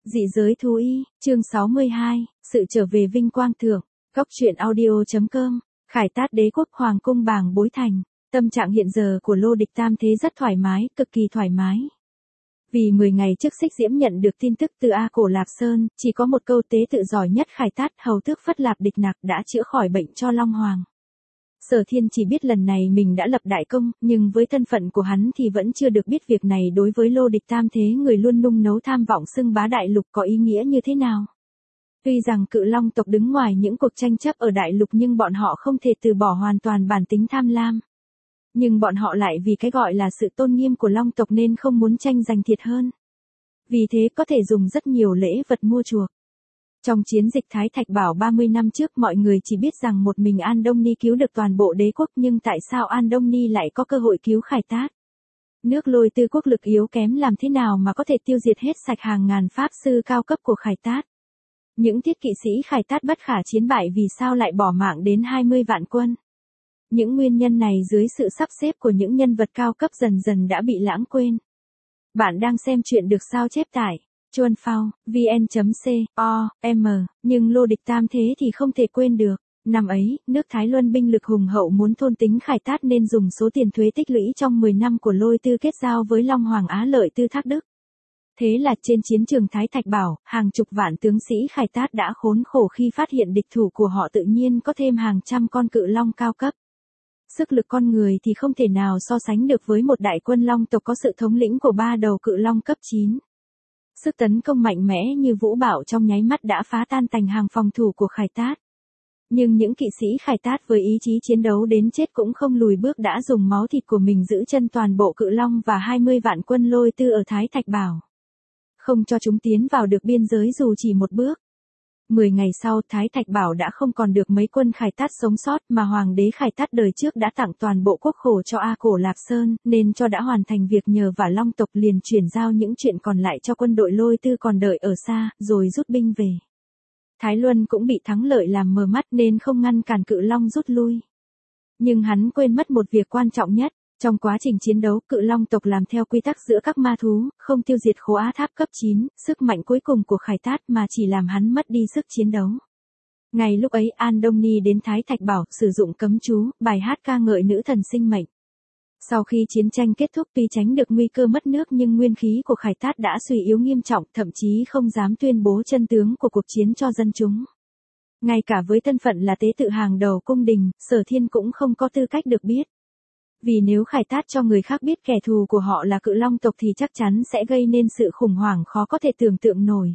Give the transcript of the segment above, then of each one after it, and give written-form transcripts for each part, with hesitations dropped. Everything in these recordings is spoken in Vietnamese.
Dị giới thú y, chương 62, sự trở về vinh quang thượng, góc truyện audio.com, Khải Tát đế quốc hoàng cung bàng bối thành, tâm trạng hiện giờ của Lô Địch Tam Thế rất thoải mái, cực kỳ thoải mái. Vì 10 ngày trước Xích Diễm nhận được tin tức từ A Cổ Lạp Sơn, chỉ có một câu tế tự giỏi nhất Khải Tát hầu tước Phất Lạp Địch Nặc đã chữa khỏi bệnh cho Long Hoàng. Sở Thiên chỉ biết lần này mình đã lập đại công, nhưng với thân phận của hắn thì vẫn chưa được biết việc này đối với Lô Địch Tam Thế người luôn nung nấu tham vọng xưng bá đại lục có ý nghĩa như thế nào. Tuy rằng Cự Long tộc đứng ngoài những cuộc tranh chấp ở đại lục nhưng bọn họ không thể từ bỏ hoàn toàn bản tính tham lam. Nhưng bọn họ lại vì cái gọi là sự tôn nghiêm của Long tộc nên không muốn tranh giành thiệt hơn. Vì thế có thể dùng rất nhiều lễ vật mua chuộc. Trong chiến dịch Thái Thạch Bảo 30 năm trước mọi người chỉ biết rằng một mình An Đông Ni cứu được toàn bộ đế quốc nhưng tại sao An Đông Ni lại có cơ hội cứu Khải Tát? Nước Lôi Tư quốc lực yếu kém làm thế nào mà có thể tiêu diệt hết sạch hàng ngàn pháp sư cao cấp của Khải Tát? Những thiết kỵ sĩ Khải Tát bất khả chiến bại vì sao lại bỏ mạng đến 20 vạn quân? Những nguyên nhân này dưới sự sắp xếp của những nhân vật cao cấp dần dần đã bị lãng quên. Bạn đang xem chuyện được sao chép tải Chuan Phao, vn.com, nhưng Lô Địch Tam Thế thì không thể quên được. Năm ấy, nước Thái Luân binh lực hùng hậu muốn thôn tính Khải Tát nên dùng số tiền thuế tích lũy trong 10 năm của Lôi Tư kết giao với Long Hoàng Á Lợi Tư Thác Đức. Thế là trên chiến trường Thái Thạch Bảo, hàng chục vạn tướng sĩ Khải Tát đã khốn khổ khi phát hiện địch thủ của họ tự nhiên có thêm hàng trăm con cự long cao cấp. Sức lực con người thì không thể nào so sánh được với một đại quân long tộc có sự thống lĩnh của 3 đầu cự long cấp 9. Sức tấn công mạnh mẽ như vũ bão trong nháy mắt đã phá tan tành hàng phòng thủ của Khải Tát. Nhưng những kỵ sĩ Khải Tát với ý chí chiến đấu đến chết cũng không lùi bước đã dùng máu thịt của mình giữ chân toàn bộ cự long và 20 vạn quân Lôi Tư ở Thái Thạch Bảo. Không cho chúng tiến vào được biên giới dù chỉ một bước. 10 ngày sau Thái Thạch Bảo đã không còn được mấy quân Khải Tát sống sót mà Hoàng đế Khải Tát đời trước đã tặng toàn bộ quốc khố cho A Cổ Lạp Sơn, nên cho đã hoàn thành việc nhờ và Long tộc liền chuyển giao những chuyện còn lại cho quân đội Lôi Tư còn đợi ở xa, rồi rút binh về. Thái Luân cũng bị thắng lợi làm mờ mắt nên không ngăn cản Cự Long rút lui. Nhưng hắn quên mất một việc quan trọng nhất. Trong quá trình chiến đấu, Cự Long tộc làm theo quy tắc giữa các ma thú, không tiêu diệt Khố Á Tháp cấp 9, sức mạnh cuối cùng của Khải Tát mà chỉ làm hắn mất đi sức chiến đấu. Ngay lúc ấy An Đông Ni đến Thái Thạch Bảo, sử dụng cấm chú, bài hát ca ngợi nữ thần sinh mệnh. Sau khi chiến tranh kết thúc tuy tránh được nguy cơ mất nước nhưng nguyên khí của Khải Tát đã suy yếu nghiêm trọng, thậm chí không dám tuyên bố chân tướng của cuộc chiến cho dân chúng. Ngay cả với thân phận là tế tự hàng đầu cung đình, Sở Thiên cũng không có tư cách được biết. Vì nếu Khải Tát cho người khác biết kẻ thù của họ là Cự Long tộc thì chắc chắn sẽ gây nên sự khủng hoảng khó có thể tưởng tượng nổi.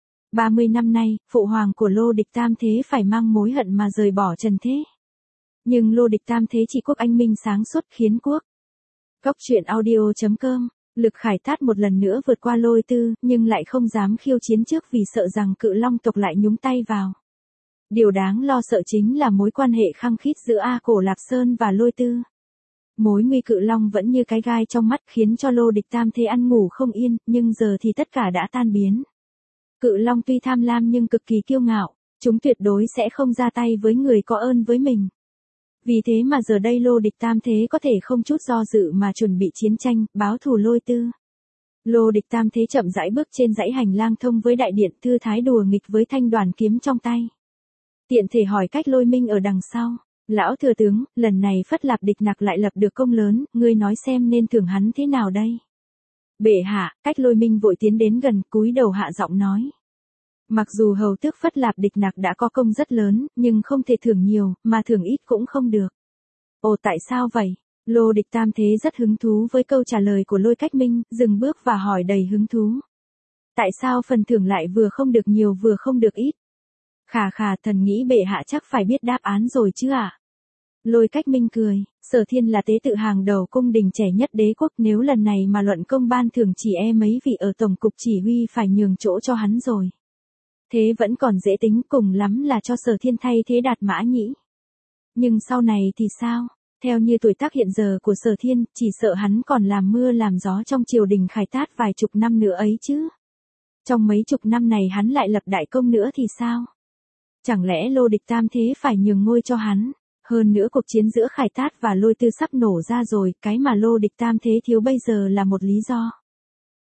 30 năm nay, phụ hoàng của Lô Địch Tam Thế phải mang mối hận mà rời bỏ trần thế. Nhưng Lô Địch Tam Thế chỉ quốc anh minh sáng suốt khiến quốc. Góc truyện audio.com, lực Khải Tát một lần nữa vượt qua Lôi Tư, nhưng lại không dám khiêu chiến trước vì sợ rằng Cự Long tộc lại nhúng tay vào. Điều đáng lo sợ chính là mối quan hệ khăng khít giữa A Cổ Lạp Sơn và Lôi Tư. Mối nguy Cự Long vẫn như cái gai trong mắt khiến cho Lô Địch Tam Thế ăn ngủ không yên, nhưng giờ thì tất cả đã tan biến. Cự Long tuy tham lam nhưng cực kỳ kiêu ngạo, chúng tuyệt đối sẽ không ra tay với người có ơn với mình. Vì thế mà giờ đây Lô Địch Tam Thế có thể không chút do dự mà chuẩn bị chiến tranh, báo thù Lôi Tư. Lô Địch Tam Thế chậm rãi bước trên dãy hành lang thông với đại điện, thư thái đùa nghịch với thanh đoàn kiếm trong tay. Tiện thể hỏi cách Lôi Minh ở đằng sau. Lão thừa tướng, lần này Phất Lạp Địch Nặc lại lập được công lớn, ngươi nói xem nên thưởng hắn thế nào đây? Bệ hạ, cách Lôi Minh vội tiến đến gần, cúi đầu hạ giọng nói. Mặc dù hầu tước Phất Lạp Địch Nặc đã có công rất lớn, nhưng không thể thưởng nhiều, mà thưởng ít cũng không được. Ồ tại sao vậy? Lô Địch Tam Thế rất hứng thú với câu trả lời của Lôi Cách Minh, dừng bước và hỏi đầy hứng thú. Tại sao phần thưởng lại vừa không được nhiều vừa không được ít? Khà thần nghĩ bệ hạ chắc phải biết đáp án rồi chứ ạ? Lôi Cách Minh cười, Sở Thiên là tế tự hàng đầu cung đình trẻ nhất đế quốc, nếu lần này mà luận công ban thưởng chỉ mấy vị ở tổng cục chỉ huy phải nhường chỗ cho hắn rồi. Thế vẫn còn dễ tính, cùng lắm là cho Sở Thiên thay thế Đạt Mã Nhĩ. Nhưng sau này thì sao? Theo như tuổi tác hiện giờ của Sở Thiên, chỉ sợ hắn còn làm mưa làm gió trong triều đình Khải Tát vài chục năm nữa ấy chứ. Trong mấy chục năm này hắn lại lập đại công nữa thì sao? Chẳng lẽ Lô Địch Tam Thế phải nhường ngôi cho hắn? Hơn nữa cuộc chiến giữa Khải Tát và Lôi Tư sắp nổ ra rồi, cái mà Lô Địch Tam Thế thiếu bây giờ là một lý do.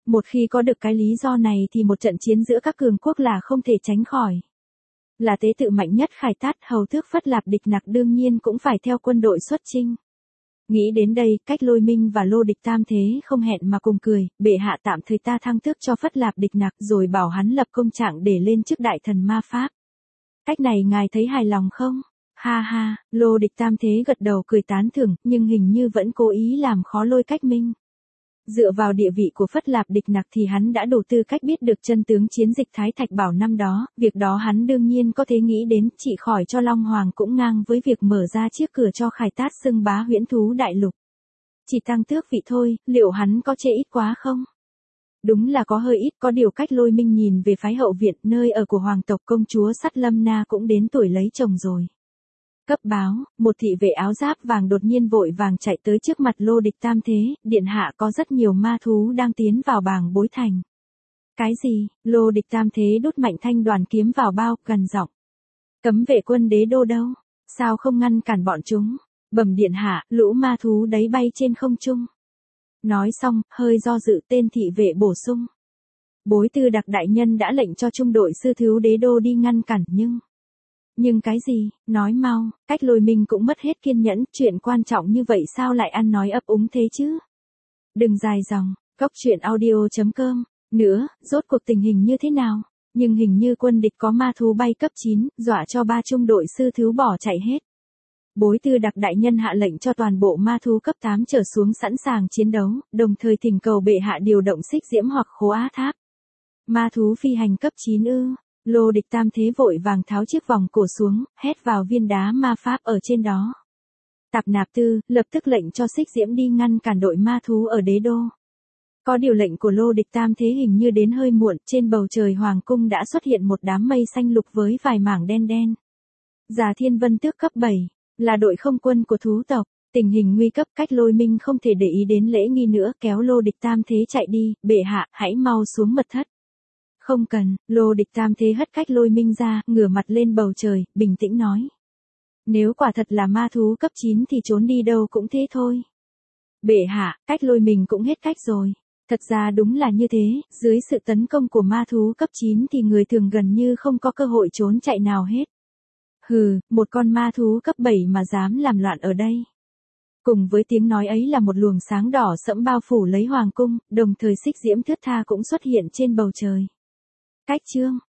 Một khi có được cái lý do này thì một trận chiến giữa các cường quốc là không thể tránh khỏi. Là tế tự mạnh nhất Khải Tát, hầu tước Phất Lạp Địch Nặc đương nhiên cũng phải theo quân đội xuất chinh. Nghĩ đến đây, Cách Lôi Minh và Lô Địch Tam Thế không hẹn mà cùng cười, bệ hạ tạm thời ta thăng tước cho Phất Lạp Địch Nặc rồi bảo hắn lập công trạng để lên chức đại thần ma pháp. Cách này ngài thấy hài lòng không? Ha ha, Lô Địch Tam Thế gật đầu cười tán thưởng, nhưng hình như vẫn cố ý làm khó Lôi Cách Minh. Dựa vào địa vị của Phất Lạp Địch Nặc thì hắn đã đủ tư cách biết được chân tướng chiến dịch Thái Thạch Bảo năm đó, việc đó hắn đương nhiên có thể nghĩ đến, chỉ khỏi cho Long Hoàng cũng ngang với việc mở ra chiếc cửa cho Khải Tát xưng bá huyễn thú đại lục. Chỉ tăng tước vị thôi, liệu hắn có chê ít quá không? Đúng là có hơi ít, có điều Cách Lôi Minh nhìn về phái hậu viện, nơi ở của hoàng tộc công chúa Sắt Lâm Na cũng đến tuổi lấy chồng rồi. Cấp báo, một thị vệ áo giáp vàng đột nhiên vội vàng chạy tới trước mặt Lô Địch Tam Thế, điện hạ có rất nhiều ma thú đang tiến vào bàng bối thành. Cái gì? Lô Địch Tam Thế đút mạnh thanh đoàn kiếm vào bao, gần giọng. Cấm vệ quân đế đô đâu? Sao không ngăn cản bọn chúng? Bẩm điện hạ, lũ ma thú đấy bay trên không trung. Nói xong, hơi do dự, tên thị vệ bổ sung. Bối tư đặc đại nhân đã lệnh cho trung đội sư thiếu đế đô đi ngăn cản nhưng cái gì, nói mau, Cách Lôi Minh cũng mất hết kiên nhẫn, chuyện quan trọng như vậy sao lại ăn nói ấp úng thế chứ? Đừng dài dòng, Góc truyện audio.com, nữa, rốt cuộc tình hình như thế nào? Nhưng hình như quân địch có ma thú bay cấp 9, dọa cho 3 trung đội sư thiếu bỏ chạy hết. Bối tư đặc đại nhân hạ lệnh cho toàn bộ ma thú cấp 8 trở xuống sẵn sàng chiến đấu, đồng thời thỉnh cầu bệ hạ điều động xích diễm hoặc khố á tháp. Ma thú phi hành cấp 9 ư? Lô Địch Tam Thế vội vàng tháo chiếc vòng cổ xuống, hét vào viên đá ma pháp ở trên đó. Tạp Nạp Tư, lập tức lệnh cho xích diễm đi ngăn cản đội ma thú ở đế đô. Có điều lệnh của Lô Địch Tam Thế hình như đến hơi muộn, trên bầu trời hoàng cung đã xuất hiện một đám mây xanh lục với vài mảng đen đen. Già Thiên Vân Tước cấp 7, là đội không quân của thú tộc. Tình hình nguy cấp, Cách Lôi Minh không thể để ý đến lễ nghi nữa, kéo Lô Địch Tam Thế chạy đi, bệ hạ, hãy mau xuống mật thất. Không cần, Lô Địch Tam Thế hất Cách Lôi Minh ra, ngửa mặt lên bầu trời, bình tĩnh nói. Nếu quả thật là ma thú cấp 9 thì trốn đi đâu cũng thế thôi. Bệ hạ, Cách Lôi mình cũng hết cách rồi. Thật ra đúng là như thế, dưới sự tấn công của ma thú cấp 9 thì người thường gần như không có cơ hội trốn chạy nào hết. Hừ, một con ma thú cấp 7 mà dám làm loạn ở đây. Cùng với tiếng nói ấy là một luồng sáng đỏ sẫm bao phủ lấy hoàng cung, đồng thời xích diễm thướt tha cũng xuất hiện trên bầu trời. Cách chương